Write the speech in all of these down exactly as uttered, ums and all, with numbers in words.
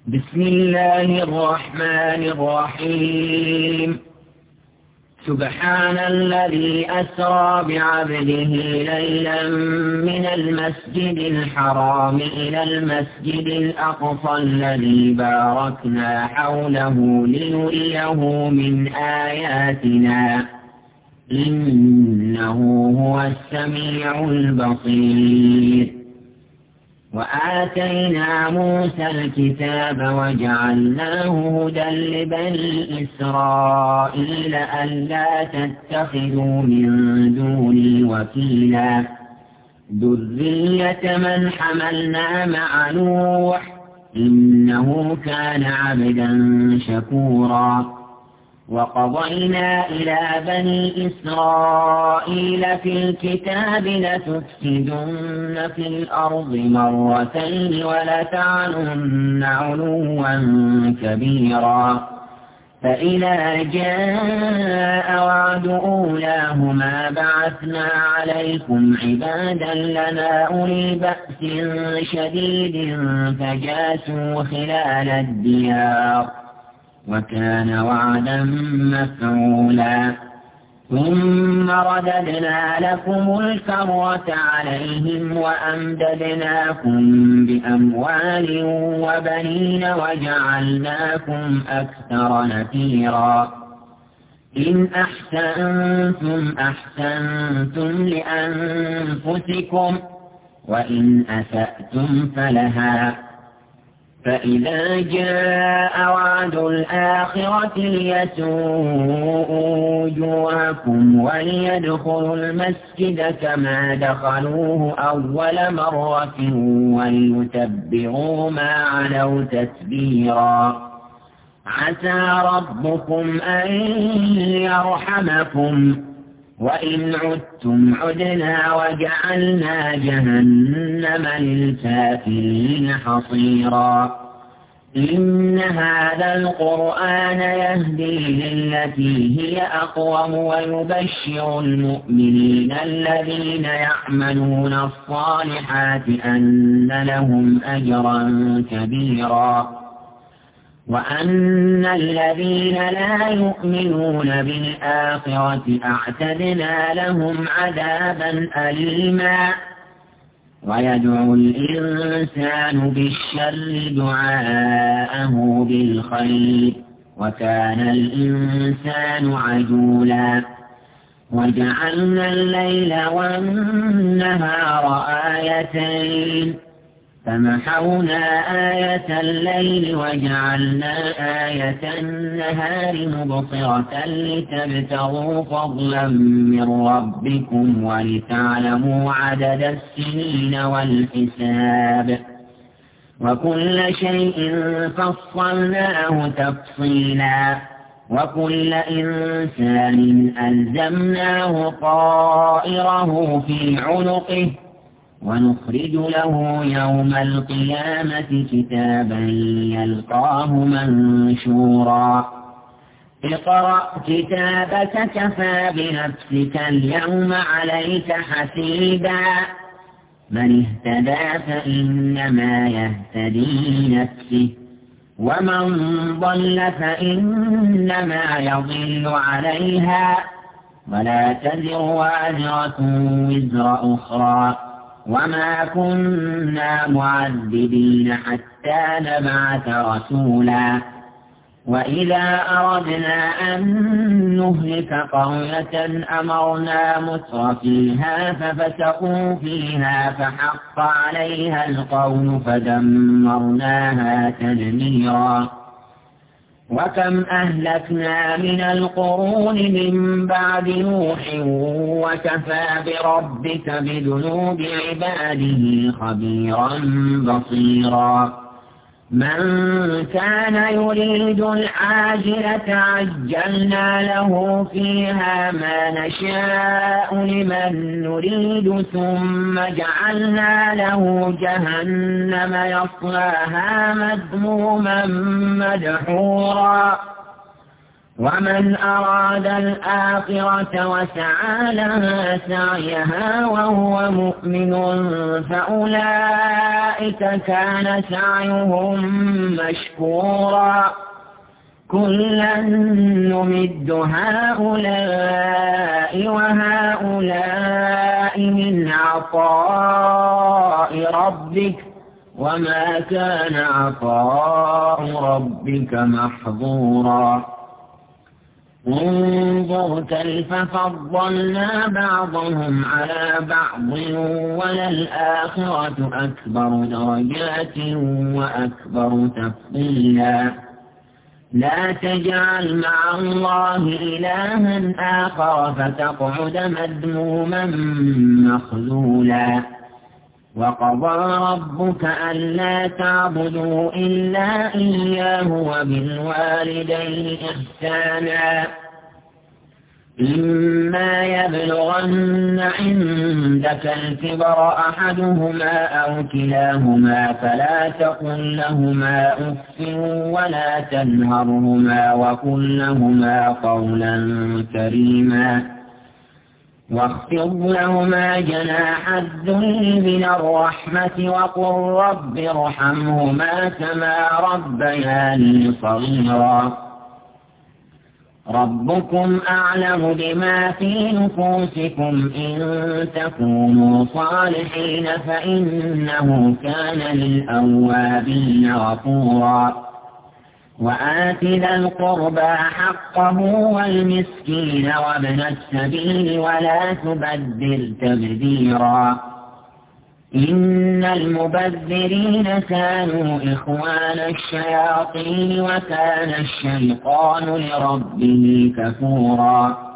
بسم الله الرحمن الرحيم. سبحان الذي أسرى بعبده ليلا من المسجد الحرام إلى المسجد الأقصى الذي باركنا حوله لنريه من آياتنا إنه هو السميع البصير. وآتينا موسى الكتاب وجعلناه هدى لبني إسرائيل ألا تتخذوا من دوني وكيلا ذرية من حملنا مع نوح إنه كان عبدا شكورا. وقضينا إلى بني إسرائيل في الكتاب لتفسدن في الأرض مرتين ولتعلن علوا كبيرا. فإذا جاء وعد أولاهما بعثنا عليكم عبادا لنا أولي بأس شديد فجاسوا خلال الديار وكان وعدا مفعولا. ثم رددنا لكم الكرة عليهم وأمددناكم بأموال وبنين وجعلناكم أكثر نفيرا. إن أحسنتم أحسنتم لأنفسكم وإن أسأتم فلها. فإذا جاء وعد الآخرة ليسوءوا وجوهكم وليدخلوا المسجد كما دخلوه أول مرة وليتبروا ما علوا تتبيرا. عسى ربكم أن يرحمكم وإن عدتم عدنا وجعلنا جهنم للكافرين حصيرا. إن هذا القرآن يهدي للتي هي أقوم ويبشر المؤمنين الذين يعملون الصالحات أن لهم أجرا كبيرا وأن الذين لا يؤمنون بالآخرة أعتدنا لهم عذابا أليما. ويدعو الإنسان بالشر دعاءه بالخير وكان الإنسان عجولا. وجعلنا الليل والنهار آيتين فمحونا آية الليل وجعلنا آية النهار مبصرة لتبتغوا فضلا من ربكم ولتعلموا عدد السنين والحساب وكل شيء فصلناه تفصيلا. وكل إنسان ألزمناه طائره في عنقه ونخرج له يوم القيامة كتابا يلقاه منشورا. اقرأ كتابك كفى بنفسك اليوم عليك حسيبا. من اهتدى فإنما يهتدي لنفسه ومن ضل فإنما يضل عليها ولا تزر وازرة وزر أخرى وما كنا معذبين حتى نبعث رسولا. وإذا أردنا أن نهلك قرية أمرنا مترفيها ففسقوا فيها فحق عليها القول فدمرناها تدميرا. وكم أهلكنا من القرون من بعد نوح وكفى بربك بذنوب عباده خبيرا بصيرا. من كان يريد العاجلة عجلنا له فيها ما نشاء لمن نريد ثم جعلنا له جهنم يصلاها مذموما مدحورا ومن أراد الآخرة وسعى لها سعيها وهو مؤمن فأولئك كان سعيهم مشكورا كلا نمد هؤلاء وهؤلاء من عطاء ربك وما كان عطاء ربك محظورا انظر كيف فضلنا بعضهم على بعض وللآخرة أكبر درجات وأكبر تفضيلا لا تجعل مع الله إلها آخر فتقعد مذموما مخذولا وقضى ربك ألا تعبدوا إلا إياه وبالوالدين إحسانا إما يبلغن عندك الكبر أحدهما أو كلاهما فلا تقل لهما أف ولا تنهرهما وقل لهما قولا كريما واخفض لهما جناح الذل من الرحمة وقل رب ارحمهما كما ربياني صغيرا ربكم أعلم بما في نفوسكم إن تكونوا صالحين فإنه كان للأوابين غفورا وآت ذا القربى حقه والمسكين وابن السبيل ولا تبذر تبذيرا إن المبذرين كانوا إخوان الشياطين وكان الشيطان لربه كفورا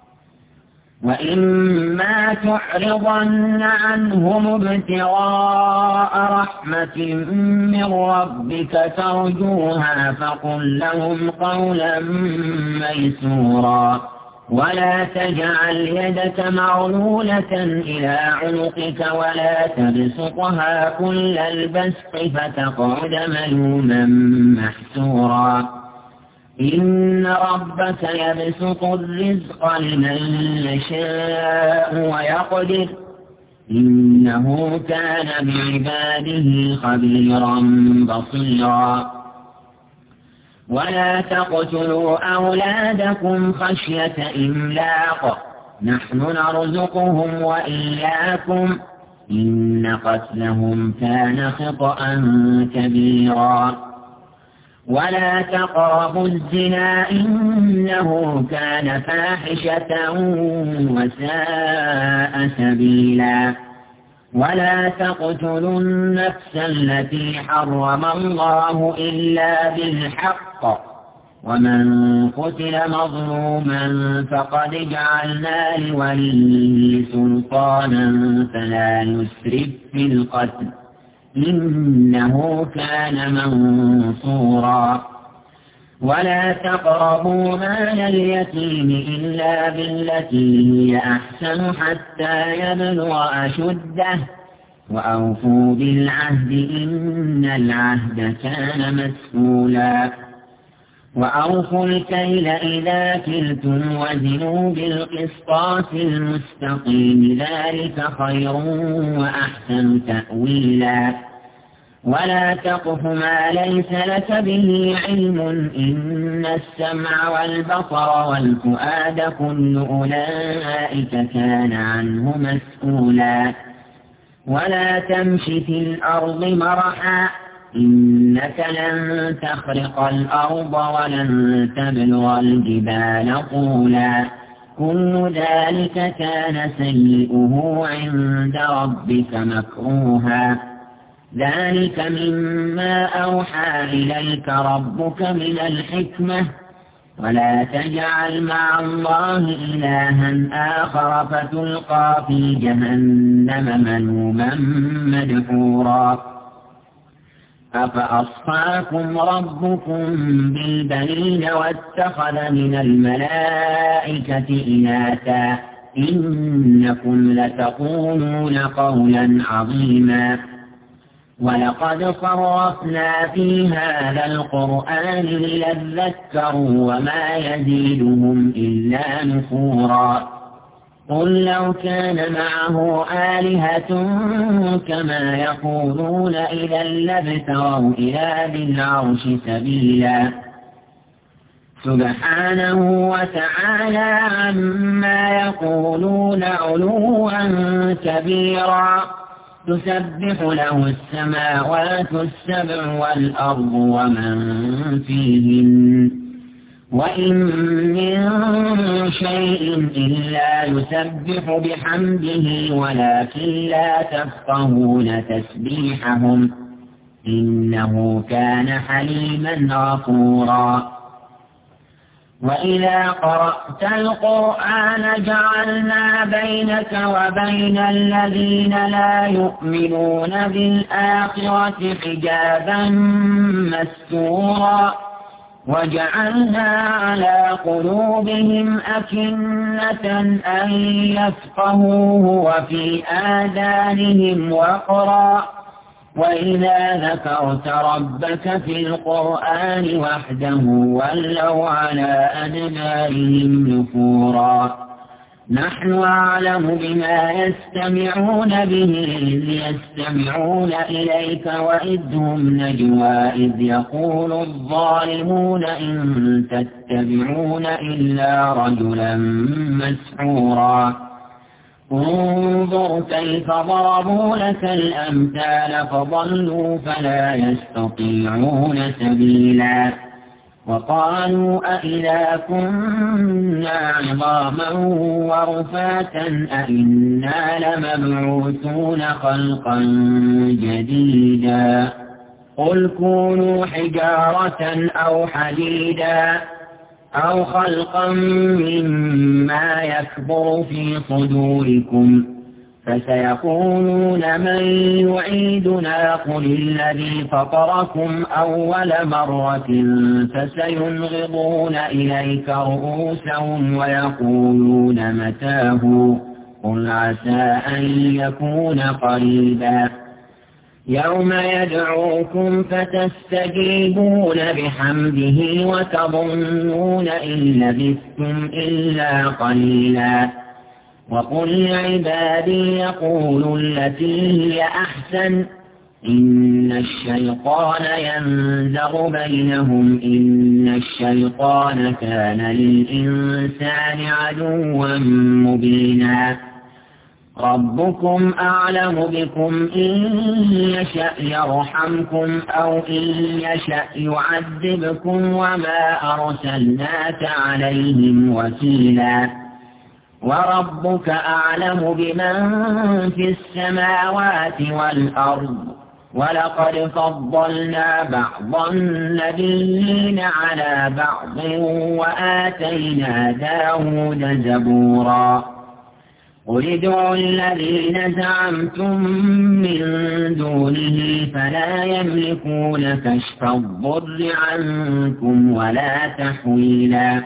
وإما تعرضن عنهم ابتغاء رحمة من ربك ترجوها فقل لهم قولا ميسورا ولا تجعل يدك مغلولة إلى عنقك ولا تبسطها كل البسط فتقعد ملوما محسورا إن ربك يبسط الرزق لمن يشاء ويقدر إنه كان بعباده خبيرا بصيرا ولا تقتلوا أولادكم خشية إملاق نحن نرزقهم وإياكم إن قتلهم كان خطأ كبيرا ولا تقربوا الزنا إنه كان فاحشة وساء سبيلا ولا تقتلوا النفس التي حرم الله إلا بالحق ومن قتل مظلوما فقد جعلنا لوليه سلطانا فلا يسرف في القتل إنه كان منصورا ولا تقربوا مال اليتيم إلا بالتي هي أحسن حتى يبلغ أشده وأوفوا بالعهد إن العهد كان مسؤولا وأوفوا الكيل إذا كلتم وزنوا بالقسطاس المستقيم ذلك خير وأحسن تأويلا ولا تقف ما ليس لك به علم إن السمع والبصر والفؤاد كل أولئك كان عنه مسؤولا ولا تمش في الأرض مرحا إنك لن تخرق الأرض ولن تبلغ الجبال طولا كل ذلك كان سيئه عند ربك مكروها ذلك مما أوحى إليك ربك من الحكمة ولا تجعل مع الله إلها آخر فتلقى في جهنم ملوما مدحورا أفأصفاكم ربكم بالبنين واتخذ من الملائكة إناثا إنكم لتقولون قولا عظيما ولقد صرفنا في هذا القرآن ليذكروا وما يزيدهم إلا نفورا قل لو كان معه آلهة كما يقولون إذا لابتغوا إلى ذي العرش سبيلا سبحانه وتعالى عما يقولون علوا كبيرا تسبح له السماوات السبع والأرض ومن فيهن وإن من شيء إلا يسبح بحمده ولكن لا تفقهون تسبيحهم إنه كان حليما غفورا وإذا قرأت القرآن جعلنا بينك وبين الذين لا يؤمنون بالآخرة حجابا مستورا وجعلنا على قلوبهم أكنة أن يفقهوه وفي آذانهم وقرا وإذا ذكرت ربك في القرآن وحده ولوا على أدبارهم نفورا نحن أعلم بما يستمعون به إذ يستمعون إليك وإذ هم نجوى إذ يقول الظالمون إن تتبعون إلا رجلا مسحورا انظر كيف ضربوا لك الأمثال فضلوا فلا يستطيعون سبيلا وقالوا أإذا كنا عظاما ورفاتا أإنا لمبعوثون خلقا جديدا قل كونوا حجارة أو حديدا أو خلقا مما يكبر في صدوركم فسيقولون من يعيدنا قل الذي فطركم أول مرة فسينغضون إليك رؤوسهم ويقولون متاه قل عسى أن يكون قريبا يوم يدعوكم فتستجيبون بحمده وتظنون إن لبثتم إلا قليلا وقل لعبادي يقولوا التي هي أحسن إن الشيطان ينزغ بينهم إن الشيطان كان للإنسان عدوا مبينا ربكم أعلم بكم إن يشأ يرحمكم أو إن يشأ يعذبكم وما أرسلناك عليهم وكيلا وربك أعلم بمن في السماوات والأرض ولقد فضلنا بعض النبيين على بعض وآتينا داود زبورا قل ادعوا الذين زعمتم من دونه فلا يملكون كشف الضر عنكم ولا تحويلا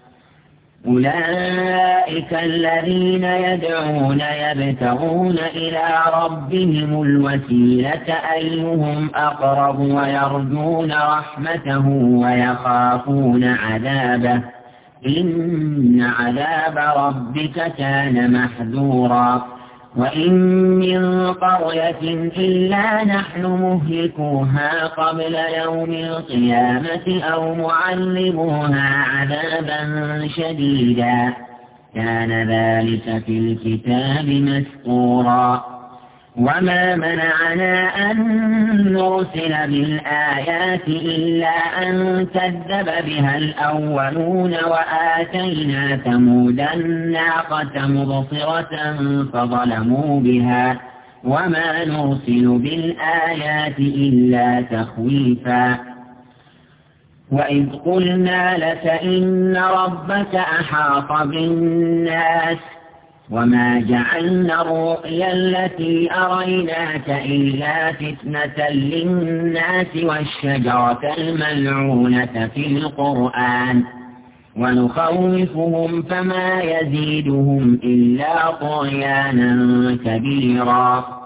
أولئك الذين يدعون يبتغون إلى ربهم الوسيلة أيهم أقرب ويرجون رحمته ويخافون عذابه إن عذاب ربك كان محذورا وإن من قرية إلا نحن مهلكوها قبل يوم القيامة أو معلموها عذابا شديدا كان ذلك في الكتاب مسطورا وما منعنا أن نرسل بالآيات إلا أن كذب بها الأولون وآتينا ثمود الناقة مبصرة فظلموا بها وما نرسل بالآيات إلا تخويفا وإذ قلنا لك إن ربك أحاط بالناس وما جعلنا الرؤيا التي أريناك إلا فتنة للناس والشجرة الملعونة في القرآن ونخوفهم فما يزيدهم إلا طغيانا كبيرا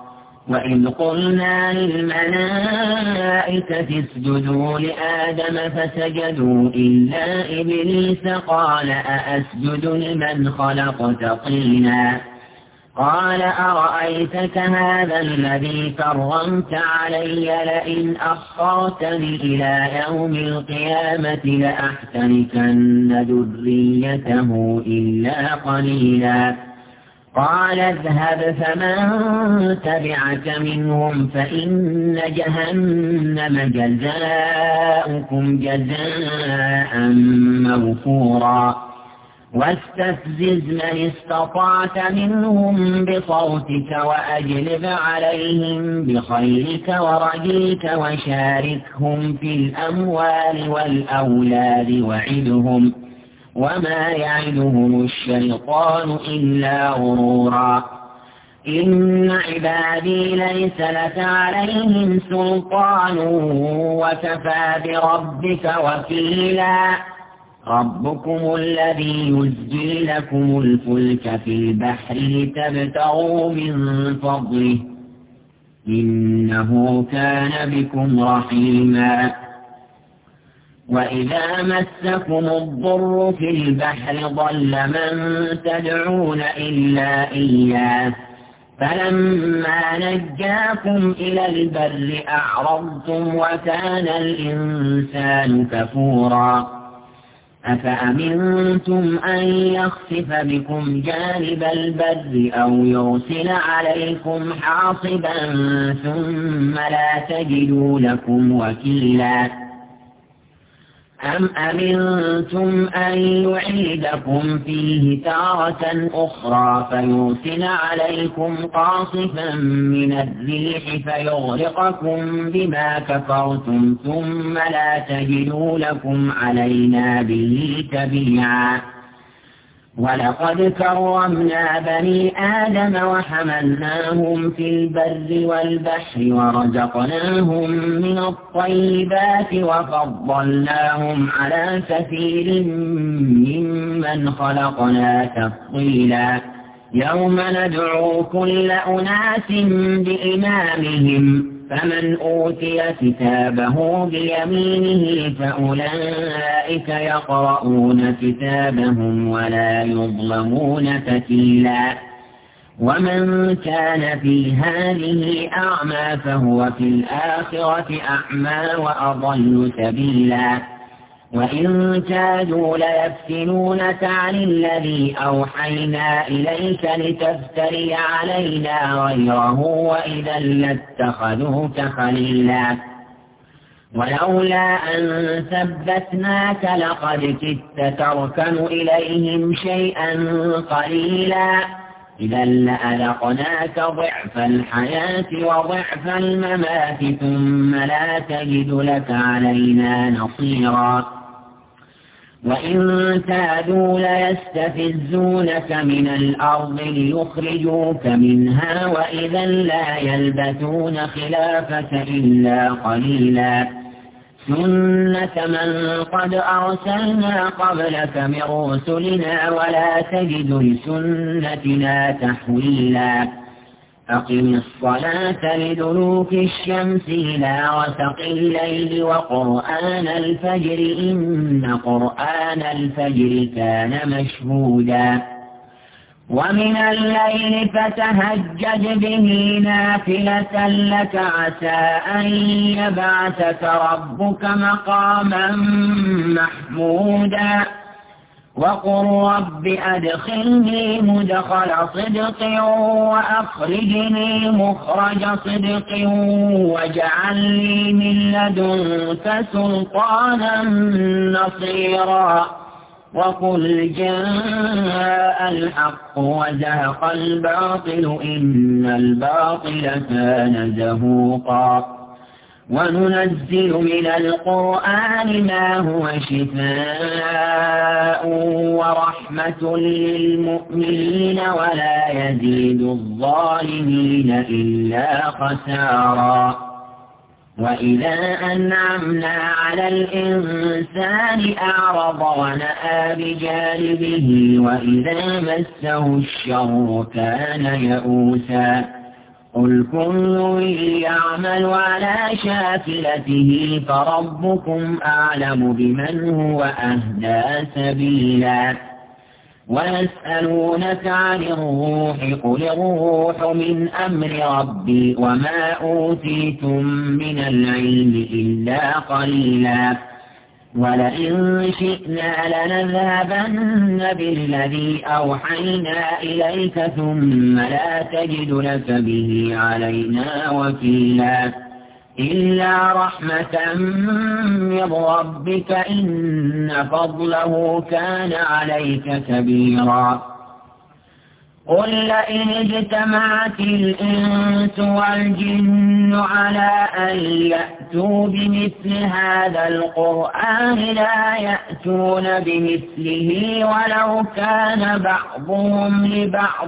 وإذ قلنا للملائكة اسجدوا لآدم فسجدوا إلا إبليس قال أأسجد لمن خلقت طينا قال أرأيتك هذا الذي كرمت علي لئن أخرتني إلى يوم القيامة لأحتركن ذريته إلا قليلا قال اذهب فمن تبعك منهم فإن جهنم جزاؤكم جزاء موفورا واستفزز من استطعت منهم بصوتك وأجلب عليهم بخيلك ورجلك وشاركهم في الأموال والأولاد وعدهم وما يعدهم الشيطان إلا غرورا إن عبادي ليس لك عليهم سلطان وكفى بربك وكيلا ربكم الذي يزجي لكم الفلك في البحر لتبتغوا من فضله إنه كان بكم رحيما وإذا مسكم الضر في البحر ضل من تدعون إلا إياه فلما نجاكم إلى البر أعرضتم وكان الإنسان كفورا أفأمنتم أن يخسف بكم جانب البر أو يرسل عليكم حاصبا ثم لا تجدوا لكم وكيلا أم أمنتم أن يعيدكم فيه تارة أخرى فيرسل عليكم قاصفا من الريح فيغرقكم بما كفرتم ثم لا تجدوا لكم علينا به تبيعا ولقد كرمنا بني آدم وحملناهم في البر والبحر ورزقناهم من الطيبات وفضلناهم على كثير ممن خلقنا تفضيلا يوم ندعو كل أناس بإمامهم فمن أوتي كتابه بيمينه فأولئك يقرؤون كتابهم ولا يظلمون فتيلا ومن كان في هذه أعمى فهو في الآخرة أعمى وأضل سبيلا وإن كادوا ليفتنونك عن الذي أوحينا إليك لتفتري علينا غيره وإذا لاتخذوك خليلا ولولا أن ثبتناك لقد كدت تركن إليهم شيئا قليلا إذا لأذقناك ضعف الحياة وضعف الممات ثم لا تجد لك علينا نصيرا وإن كادوا ليستفزونك من الأرض ليخرجوك منها وإذا لا يلبثون خلافك إلا قليلا سنة من قد أرسلنا قبلك من رسلنا ولا تجد لسنتنا تحويلا أقم الصلاة لدلوك الشمس إلى غسق الليل وقرآن الفجر إن قرآن الفجر كان مشهودا ومن الليل فتهجد به نافلة لك عسى أن يبعثك ربك مقاما محمودا وقل رب أدخلني مدخل صدق وأخرجني مخرج صدق واجعل لي من لدنك سلطانا نصيرا وقل جاء الحق وزهق الباطل إن الباطل كان زهوقا وننزل من القرآن ما هو شفاء ورحمة للمؤمنين ولا يزيد الظالمين إلا خسارا وإذا أنعمنا على الإنسان أعرض ونأى بجانبه وإذا مسه الشر كان يئوسا قل كل يعمل على شاكلته فربكم أعلم بمن هو أهدى سبيلا ويسألونك عن الروح قل الروح من أمر ربي وما أوتيتم من العلم إلا قليلا ولئن شئنا لنذهبن بالذي أوحينا إليك ثم لا تجد لك به علينا وكيلا إلا رحمة من ربك إن فضله كان عليك كبيرا قل لئن اجتمعت الإنس والجن على أن يأتوا بمثل هذا القرآن لا يأتون بمثله ولو كان بعضهم لبعض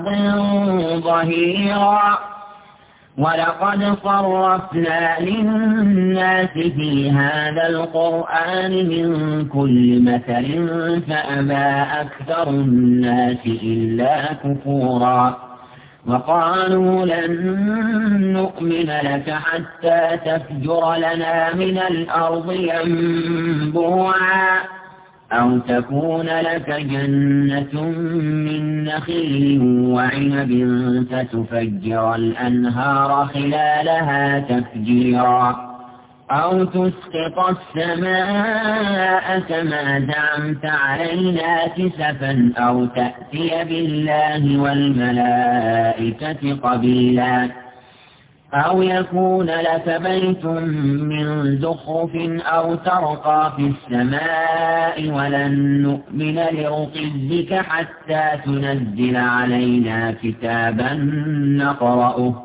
ظهيرا ولقد صرفنا للناس في هذا القرآن من كل مثل فأبى أكثر الناس إلا كفورا وقالوا لن نؤمن لك حتى تفجر لنا من الأرض ينبوعا أو تكون لك جنة من نخيل وعنب فتفجر الأنهار خلالها تفجيرا أو تسقط السماء كما زعمت علينا كسفا أو تأتي بالله والملائكة قبيلا أو يكون لك بيت من زخرف أو ترقى في السماء ولن نؤمن لرقيك حتى تنزل علينا كتابا نقرأه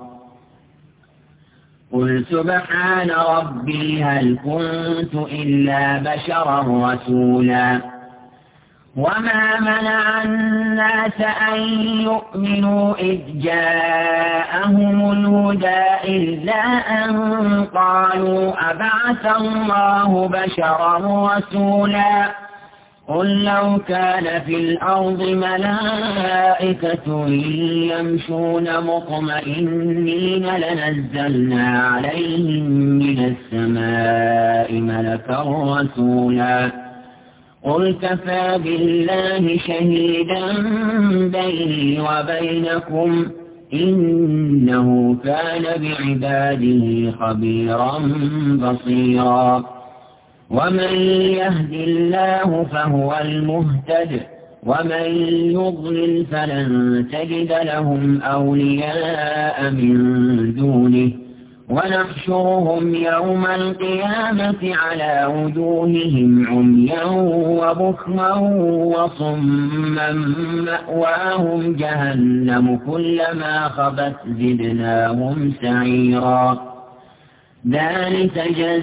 قل سبحان ربي هل كنت إلا بشرا رسولا وما منع الناس أن يؤمنوا إذ جاءهم الهدى إلا أن قالوا أبعث الله بشرا رسولا قل لو كان في الأرض ملائكة يمشون مطمئنين لنزلنا عليهم من السماء ملكا رسولا قل كفى بالله شهيدا بيني وبينكم إنه كان بعباده خبيرا بصيرا ومن يهد الله فهو المهتد ومن يضلل فلن تجد لهم أولياء من دونه ونحشرهم يوم القيامة على وجوههم عميا وبكما وصما مأواهم جهنم كلما خبت زدناهم سعيرا ذلك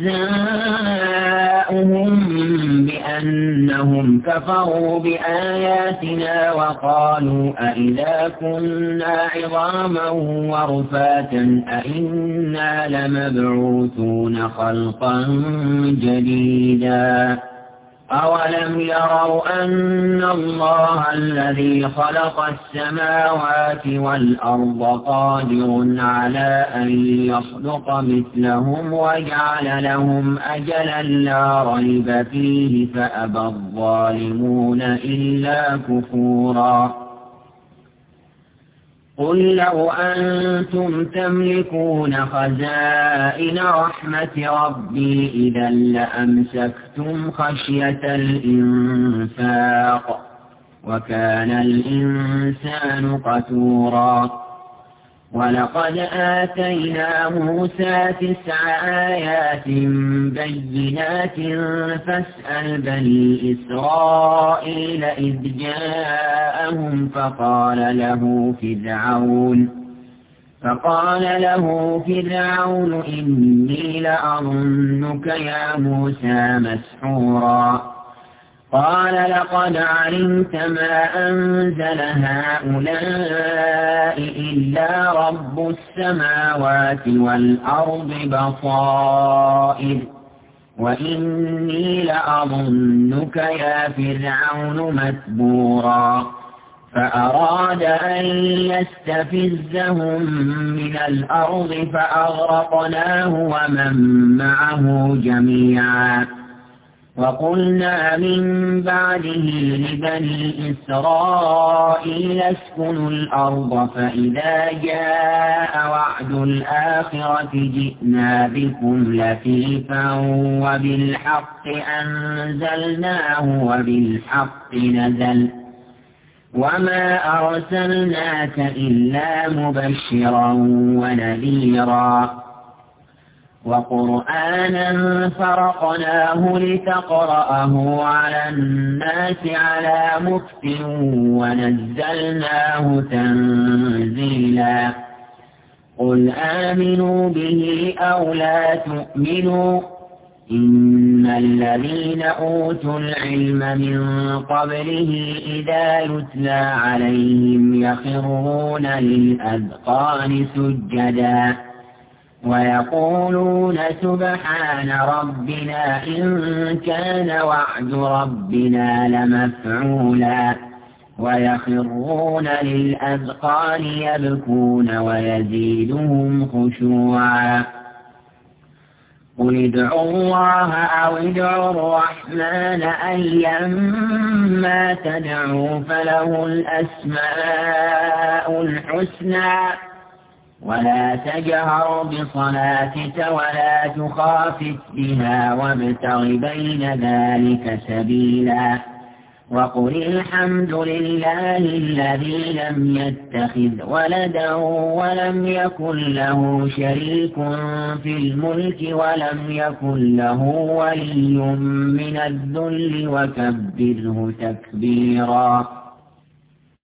جزاؤهم بأنهم كفروا بآياتنا وقالوا أئذا كنا عظاما ورفاتا أئنا لمبعوثون خلقا جديدا أولم يروا أن الله الذي خلق السماوات والأرض قادر على أن يخلق مثلهم وجعل لهم أجلا لا ريب فيه فأبى الظالمون إلا كفورا قل لو أنتم تملكون خزائن رحمة ربي إذا لأمسكتم خشية الإنفاق وكان الإنسان قتورا ولقد آتينا موسى تسع آيات بينات فاسأل بني إسرائيل إذ جاءهم فقال له فرعون فقال له فرعون إني لأظنك يا موسى مسحورا قال لقد علمت ما أنزل هؤلاء إلا رب السماوات والأرض بصائر وإني لأظنك يا فرعون مثبورا فأراد أن يستفزهم من الأرض فأغرقناه ومن معه جميعا. وقلنا من بعده لبني إسرائيل اسكنوا الأرض فإذا جاء وعد الآخرة جئنا بكم لفيفا وبالحق أنزلناه وبالحق نزل وما أرسلناك إلا مبشرا ونذيرا وقرآنا فرقناه لتقرأه على الناس على مكث ونزلناه تنزيلا. قل آمنوا به أو لا تؤمنوا إن الذين أوتوا العلم من قبله إذا يتلى عليهم يخرون للأذقان سجدا ويقولون سبحان ربنا إن كان وعد ربنا لمفعولا ويخرون للأذقان يبكون ويزيدهم خشوعا. قل ادعوا الله أو ادعوا الرحمن أيما تدعوا فله الأسماء الحسنى ولا تجهر بصلاتك ولا تخافت بها وابتغ بين ذلك سبيلا. وقل الحمد لله الذي لم يتخذ ولدا ولم يكن له شريك في الملك ولم يكن له ولي من الذل وكبره تكبيرا.